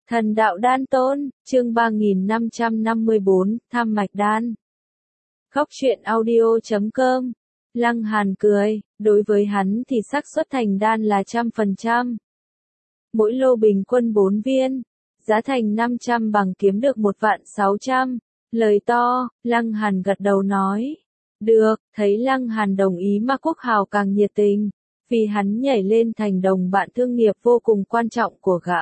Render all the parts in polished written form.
Thần đạo đan tôn, chương 3554, thăm mạch đan. Góc truyện audio.com. Lăng Hàn cười, đối với hắn thì xác suất thành đan là 100%. Mỗi lô bình quân 4 viên, giá thành 500 bằng kiếm được 1.600.000. Lời to, Lăng Hàn gật đầu nói. Được, thấy Lăng Hàn đồng ý Mạc Quốc Hào càng nhiệt tình, vì hắn nhảy lên thành đồng bạn thương nghiệp vô cùng quan trọng của gã.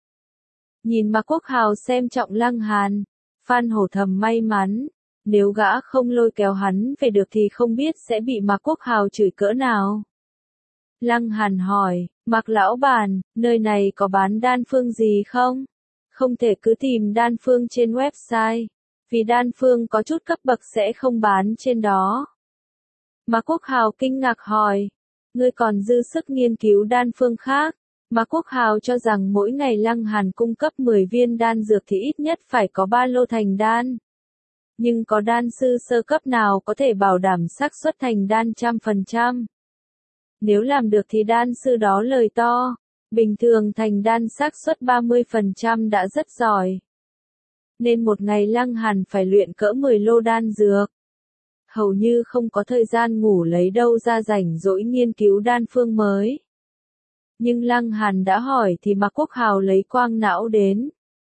Nhìn Mạc Quốc Hào xem trọng Lăng Hàn, Phan Hổ thầm may mắn, nếu gã không lôi kéo hắn về được thì không biết sẽ bị Mạc Quốc Hào chửi cỡ nào. Lăng Hàn hỏi, Mạc lão bản, nơi này có bán đan phương gì không? Không thể cứ tìm đan phương trên website, vì đan phương có chút cấp bậc sẽ không bán trên đó. Mạc Quốc Hào kinh ngạc hỏi, ngươi còn dư sức nghiên cứu đan phương khác? Mạc Quốc Hào cho rằng mỗi ngày Lăng Hàn cung cấp 10 viên đan dược thì ít nhất phải có 3 lô thành đan. Nhưng có đan sư sơ cấp nào có thể bảo đảm xác suất thành đan 100%? Nếu làm được thì đan sư đó lời to, bình thường thành đan xác suất 30% đã rất giỏi. Nên một ngày Lăng Hàn phải luyện cỡ 10 lô đan dược. Hầu như không có thời gian ngủ lấy đâu ra rảnh rỗi nghiên cứu đan phương mới. Nhưng Lăng Hàn đã hỏi thì Mạc Quốc Hào lấy quang não đến.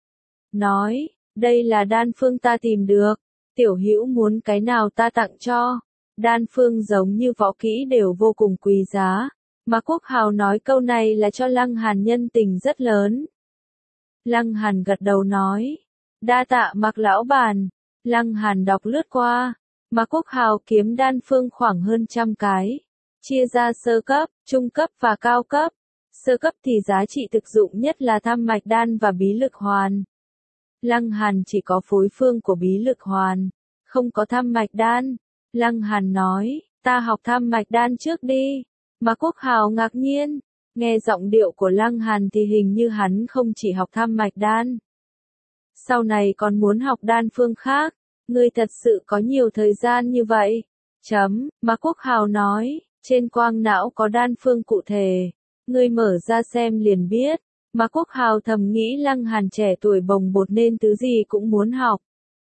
Nói, đây là đan phương ta tìm được, tiểu hữu muốn cái nào ta tặng cho. Đan phương giống như võ kỹ đều vô cùng quý giá. Mạc Quốc Hào nói câu này là cho Lăng Hàn nhân tình rất lớn. Lăng Hàn gật đầu nói, đa tạ Mạc lão bản. Lăng Hàn đọc lướt qua, Mạc Quốc Hào kiếm đan phương khoảng hơn 100 cái, chia ra sơ cấp, trung cấp và cao cấp. Sơ cấp thì giá trị thực dụng nhất là tham mạch đan và bí lực hoàn. Lăng Hàn chỉ có phối phương của bí lực hoàn, không có tham mạch đan. Lăng Hàn nói, ta học tham mạch đan trước đi. Mạc Quốc Hào ngạc nhiên, nghe giọng điệu của Lăng Hàn thì hình như hắn không chỉ học tham mạch đan. Sau này còn muốn học đan phương khác, ngươi thật sự có nhiều thời gian như vậy. Mạc Quốc Hào nói, trên quang não có đan phương cụ thể. Ngươi mở ra xem liền biết. Mạc Quốc Hào thầm nghĩ Lăng Hàn trẻ tuổi bồng bột nên thứ gì cũng muốn học.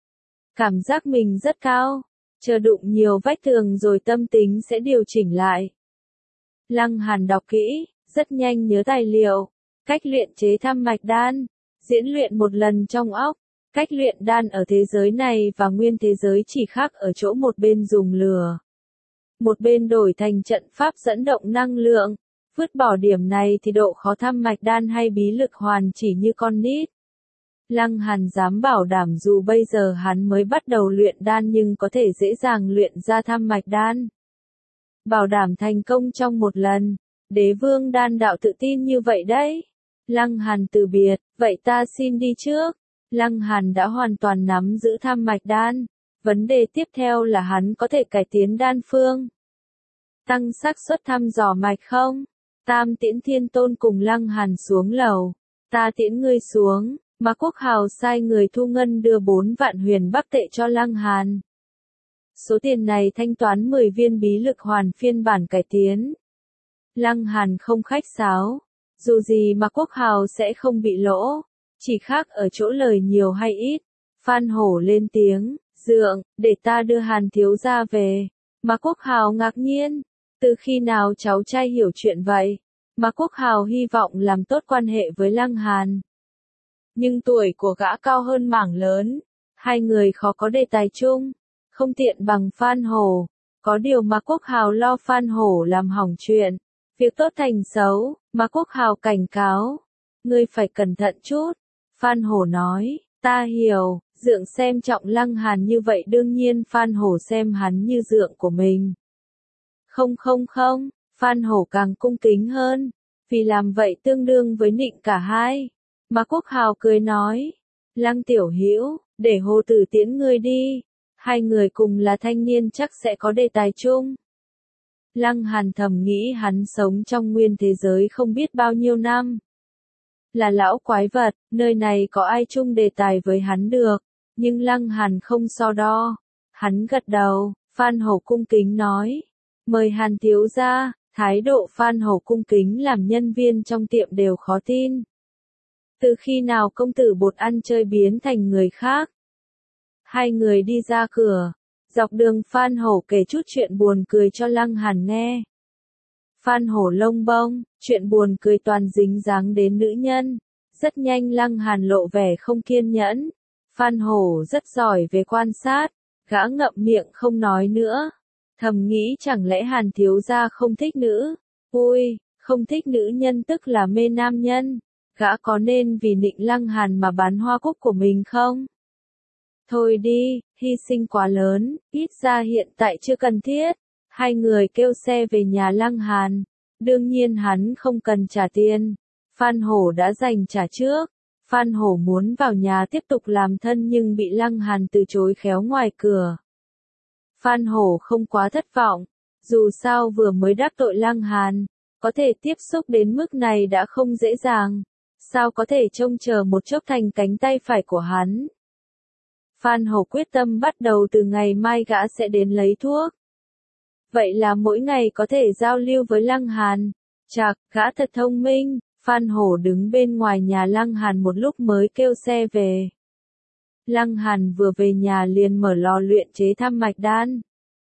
Cảm giác mình rất cao, chờ đụng nhiều vách tường rồi tâm tính sẽ điều chỉnh lại. Lăng Hàn đọc kỹ, rất nhanh nhớ tài liệu. Cách luyện chế tham mạch đan, diễn luyện một lần trong óc. Cách luyện đan ở thế giới này và nguyên thế giới chỉ khác ở chỗ một bên dùng lửa, một bên đổi thành trận pháp dẫn động năng lượng. Vứt bỏ điểm này thì độ khó tham mạch đan hay bí lực hoàn chỉ như con nít. Lăng Hàn dám bảo đảm dù bây giờ hắn mới bắt đầu luyện đan nhưng có thể dễ dàng luyện ra tham mạch đan. Bảo đảm thành công trong một lần. Đế vương đan đạo tự tin như vậy đấy. Lăng Hàn từ biệt, vậy ta xin đi trước. Lăng Hàn đã hoàn toàn nắm giữ tham mạch đan. Vấn đề tiếp theo là hắn có thể cải tiến đan phương, tăng xác suất thăm dò mạch không? Tam Tiễn Thiên Tôn cùng Lăng Hàn xuống lầu. Ta tiễn ngươi xuống. Mạc Quốc Hào sai người thu ngân đưa 4 vạn huyền bắc tệ cho Lăng Hàn. Số tiền này thanh toán 10 viên bí lực hoàn phiên bản cải tiến. Lăng Hàn không khách sáo. Dù gì Mạc Quốc Hào sẽ không bị lỗ. Chỉ khác ở chỗ lời nhiều hay ít. Phan Hổ lên tiếng, dượng, để ta đưa Hàn thiếu gia về. Mạc Quốc Hào ngạc nhiên. Từ khi nào cháu trai hiểu chuyện vậy? Mạc Quốc Hào hy vọng làm tốt quan hệ với Lăng Hàn. Nhưng tuổi của gã cao hơn mảng lớn. Hai người khó có đề tài chung. Không tiện bằng Phan Hổ. Có điều Mạc Quốc Hào lo Phan Hổ làm hỏng chuyện. Việc tốt thành xấu. Mạc Quốc Hào cảnh cáo. Ngươi phải cẩn thận chút. Phan Hổ nói, ta hiểu. Dượng xem trọng Lăng Hàn như vậy đương nhiên Phan Hổ xem hắn như dượng của mình. Không, Phan Hổ càng cung kính hơn, vì làm vậy tương đương với nịnh cả hai. Mạc Quốc Hào cười nói, Lăng tiểu hữu, để Hồ Tử tiễn ngươi đi, hai người cùng là thanh niên chắc sẽ có đề tài chung. Lăng Hàn thầm nghĩ hắn sống trong nguyên thế giới không biết bao nhiêu năm. Là lão quái vật, nơi này có ai chung đề tài với hắn được, nhưng Lăng Hàn không so đo. Hắn gật đầu, Phan Hổ cung kính nói. Mời Hàn thiếu gia. Thái độ Phan Hổ cung kính làm nhân viên trong tiệm đều khó tin. Từ khi nào công tử bột ăn chơi biến thành người khác? Hai người đi ra cửa. Dọc đường Phan Hổ kể chút chuyện buồn cười cho Lăng Hàn nghe. Phan Hổ lông bông, chuyện buồn cười toàn dính dáng đến nữ nhân. Rất nhanh Lăng Hàn lộ vẻ không kiên nhẫn. Phan Hổ rất giỏi về quan sát. Gã ngậm miệng không nói nữa. Thầm nghĩ chẳng lẽ Hàn thiếu gia không thích nữ. Ui, không thích nữ nhân tức là mê nam nhân. Gã có nên vì nịnh Lăng Hàn mà bán hoa cúc của mình không? Thôi đi, hy sinh quá lớn, ít ra hiện tại chưa cần thiết. Hai người kêu xe về nhà Lăng Hàn. Đương nhiên hắn không cần trả tiền. Phan Hổ đã dành trả trước. Phan Hổ muốn vào nhà tiếp tục làm thân nhưng bị Lăng Hàn từ chối khéo ngoài cửa. Phan Hổ không quá thất vọng. Dù sao vừa mới đắc tội Lăng Hàn, có thể tiếp xúc đến mức này đã không dễ dàng. Sao có thể trông chờ một chốc thành cánh tay phải của hắn? Phan Hổ quyết tâm bắt đầu từ ngày mai gã sẽ đến lấy thuốc. Vậy là mỗi ngày có thể giao lưu với Lăng Hàn. Chạc, gã thật thông minh. Phan Hổ đứng bên ngoài nhà Lăng Hàn một lúc mới kêu xe về. Lăng Hàn vừa về nhà liền mở lò luyện chế tham mạch đan.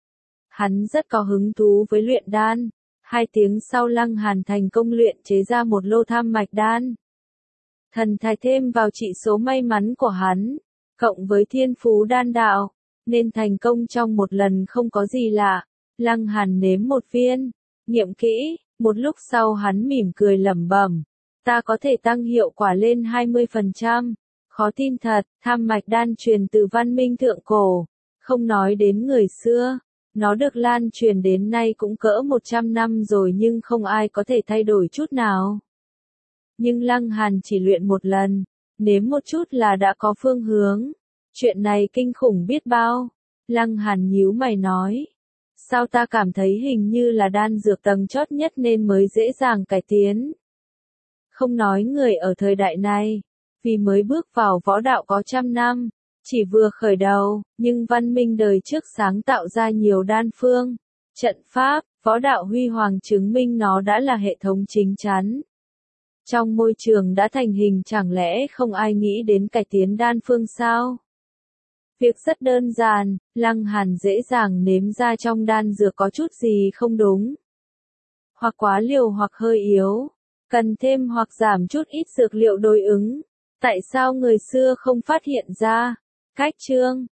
Hắn rất có hứng thú với luyện đan. 2 tiếng sau Lăng Hàn thành công luyện chế ra một lô tham mạch đan. Thần thạch thêm vào trị số may mắn của hắn, cộng với thiên phú đan đạo, nên thành công trong một lần không có gì lạ. Lăng Hàn nếm một viên, nghiệm kỹ, một lúc sau hắn mỉm cười lẩm bẩm, ta có thể tăng hiệu quả lên 20%. Khó tin thật, tham mạch đan truyền từ văn minh thượng cổ, không nói đến người xưa, nó được lan truyền đến nay cũng cỡ 100 năm rồi nhưng không ai có thể thay đổi chút nào. Nhưng Lăng Hàn chỉ luyện một lần, nếm một chút là đã có phương hướng. Chuyện này kinh khủng biết bao. Lăng Hàn nhíu mày nói. Sao ta cảm thấy hình như là đan dược tầng chót nhất nên mới dễ dàng cải tiến. Không nói người ở thời đại này, vì mới bước vào võ đạo có 100 năm, chỉ vừa khởi đầu, nhưng văn minh đời trước sáng tạo ra nhiều đan phương, trận pháp, võ đạo huy hoàng chứng minh nó đã là hệ thống chính chắn. Trong môi trường đã thành hình chẳng lẽ không ai nghĩ đến cải tiến đan phương sao? Việc rất đơn giản, Lăng Hàn dễ dàng nếm ra trong đan dược có chút gì không đúng. Hoặc quá liều hoặc hơi yếu, cần thêm hoặc giảm chút ít dược liệu đối ứng. Tại sao người xưa không phát hiện ra? Cách chương